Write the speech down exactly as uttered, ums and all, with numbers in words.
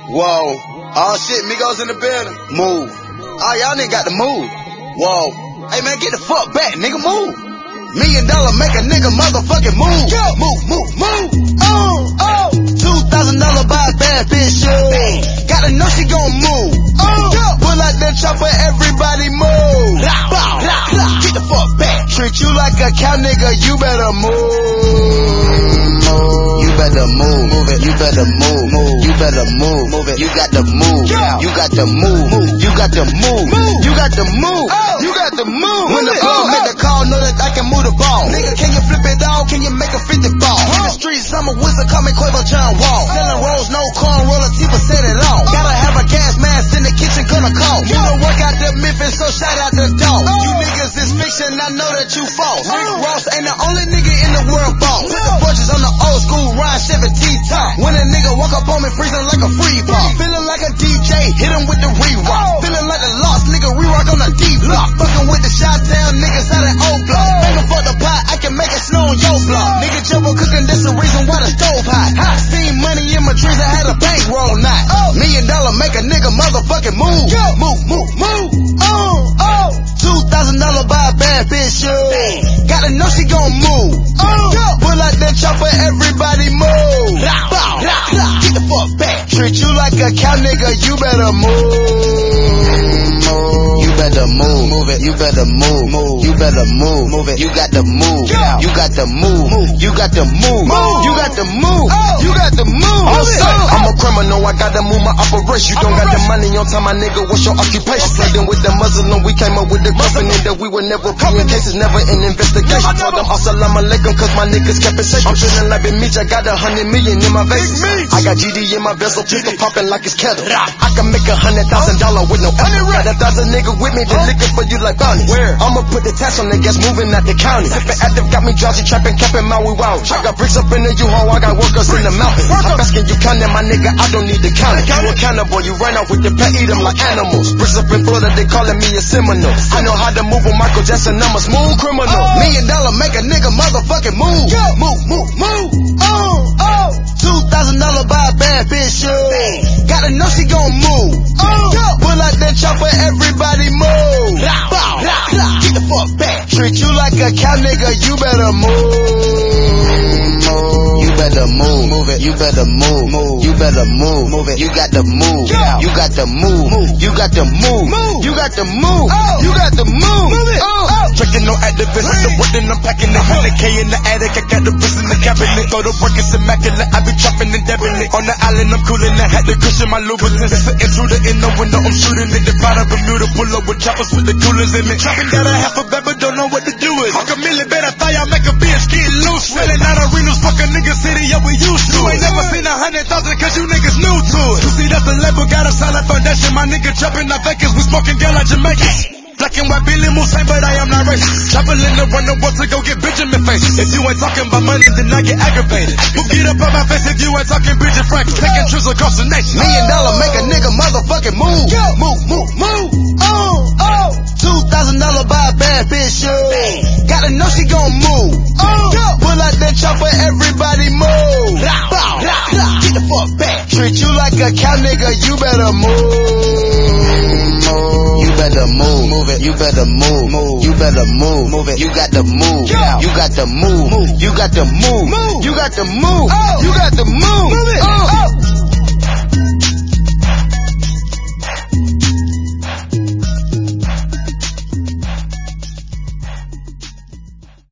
Whoa. Oh shit, Migos in the building. Move. Oh, y'all nigga got to move. Whoa. Hey man, get the fuck back, nigga, move. Million dollar make a nigga motherfucking move. Yeah. Move, move, move. Oh, oh. Two thousand dollar buy a bad bitch, yeah. Gotta know she gon' move. Oh, yeah. Pull out that chopper, everybody move. Bow, bow. Get the fuck back. Treat you like a cow, nigga, you better move. You better move, move it. You better move, move. You better move, move it. You got to move. Yeah. You got to move, move. You got to move, move. You got to move. Oh. You got to move. When the ball oh, make the call, know that I can move the ball. Nigga, can you flip it all? Can you make a fifty ball? Huh? In the streets, I'm a wizard, call me Quavo John Wall. Selling rolls, no corn, roller, T percent it all. Oh. Gotta have a gas mask in the kitchen, gonna call. You don't work out the Memphis, so shout out the dog. Oh. You niggas is fiction, I know that you false. Oh. Rick Ross ain't the only nigga in the world ball. Put the fortunes on the old school Ryan Chevy T-top. When a nigga walk up on me, freezing like a free fall. Feeling like a D J, hit him with the re-rock. Oh. Feeling like a lost nigga, re-rock on the D-block. Fucking with the Chi-Town niggas out in O-Block. Oh. Bangin' for the pot, I can make it snow on your block. Oh. Nigga Jumbo cooking, that's the reason why the stove hot. Hot steam money in my trees, I had a bankroll knot. Oh. Million dollar make a nigga motherfucking move. Yeah. Move, move, move. Oh, oh. Two thousand dollar buy a bad bitch, yeah. Gotta know she gon' move. Oh. Yeah. Pull out that chopper, everybody move. Bow, bow, bow. Get the fuck back. Treat you like a cow, nigga, you better move. You better move, move it. You better move, move. You better move, move it. You got to move. Yeah. You got to move, move. You got to move, move. You got to move. Oh. You got to move. Oh, oh. I'm a criminal, I gotta move my operation. You don't got the money on time, my nigga. What's your occupation? Playing with the Muslim, we came up with the company that we were never playing cases, never in investigation. Told them assalamu alaikum, cause my niggas kept it safe. I'm feeling like Big Meech, I got a hundred million in my veins. I got G D in my vessel, pistol popping like it's kettle. I can make a hundred thousand dollar with no effort. Got a thousand nigga with me, then looking for you like bounty. Where? I'ma put the tax on the gas, moving out the county. Sippin' active, got me drowsy, trapping, capping, Maui wow. I got bricks up in the U-Haul, I got workers in the mountain. I'm asking you counting, my nigga, I don't need to count it. You a cannibal, you run out with the pet, eat them like animals. Bricks up in Florida, they calling me a Seminole. I know how to move with Michael Jackson, I'm a smooth criminal. Oh. Million dollar make a nigga motherfucking move. Yeah. Move, move, move. Oh, oh. Two thousand dollar buy a bad bitch, yeah. Gotta know she gon' move. Oh. Yeah. Pull out that chopper, everybody move. Bow, bow, bow. Get the fuck back. Treat you like a cow, nigga, you better move. You better move, move it. You better move, move. You better move, move it. You got to move. Yeah. You got to move, move. You got to move, move. You got to move. Oh. You got to move, move it. Oh. Oh. Drinking no activist, I'm the wood and I'm packing it. one hundred K in the attic, I got the bricks in the cabinet. Go to work, it's immaculate. I be chopping and dabbing it. On the island, I'm cooling. I had to cushion my lubricants. It's an intruder in the window, I'm shooting it. The bottom Bermuda, pull up with choppers with the coolers in it. Chopping got a half a bed, but don't know what to do with it. Fuck a million, better thought y'all make a bitch get loose. Selling out arenas, fuck a nigga city, yeah, we used to. You ain't never seen a hundred thousand, cause you niggas new to it. You see, that's the label, got a solid foundation. My nigga trapping not Vegas, we smoking girl like Jamaican. Black and white, Billy Moose, but I am not racist. Traveling the run the world to go get Benjamin faces. If you ain't talking about money, then I get aggravated. Who get up on my face if you ain't talking Bridget Franklin? Taking trips across the nation. Million dollar make a nigga motherfucking move. Yeah. Move, move, move. Oh, oh. Two thousand dollar buy a bad bitch, yeah. Gotta know she gon' move. Oh, yeah. Pull out that chopper, everybody move. Bow, bow, bow. Get the fuck back. Treat you like a cow, nigga, you better move. You better move, move it. You better move, move. You better move, move it. You got to move. Yeah. You got to move, move. You got to move, move. You got to move. Oh. You got to move. Move it. Oh. Oh.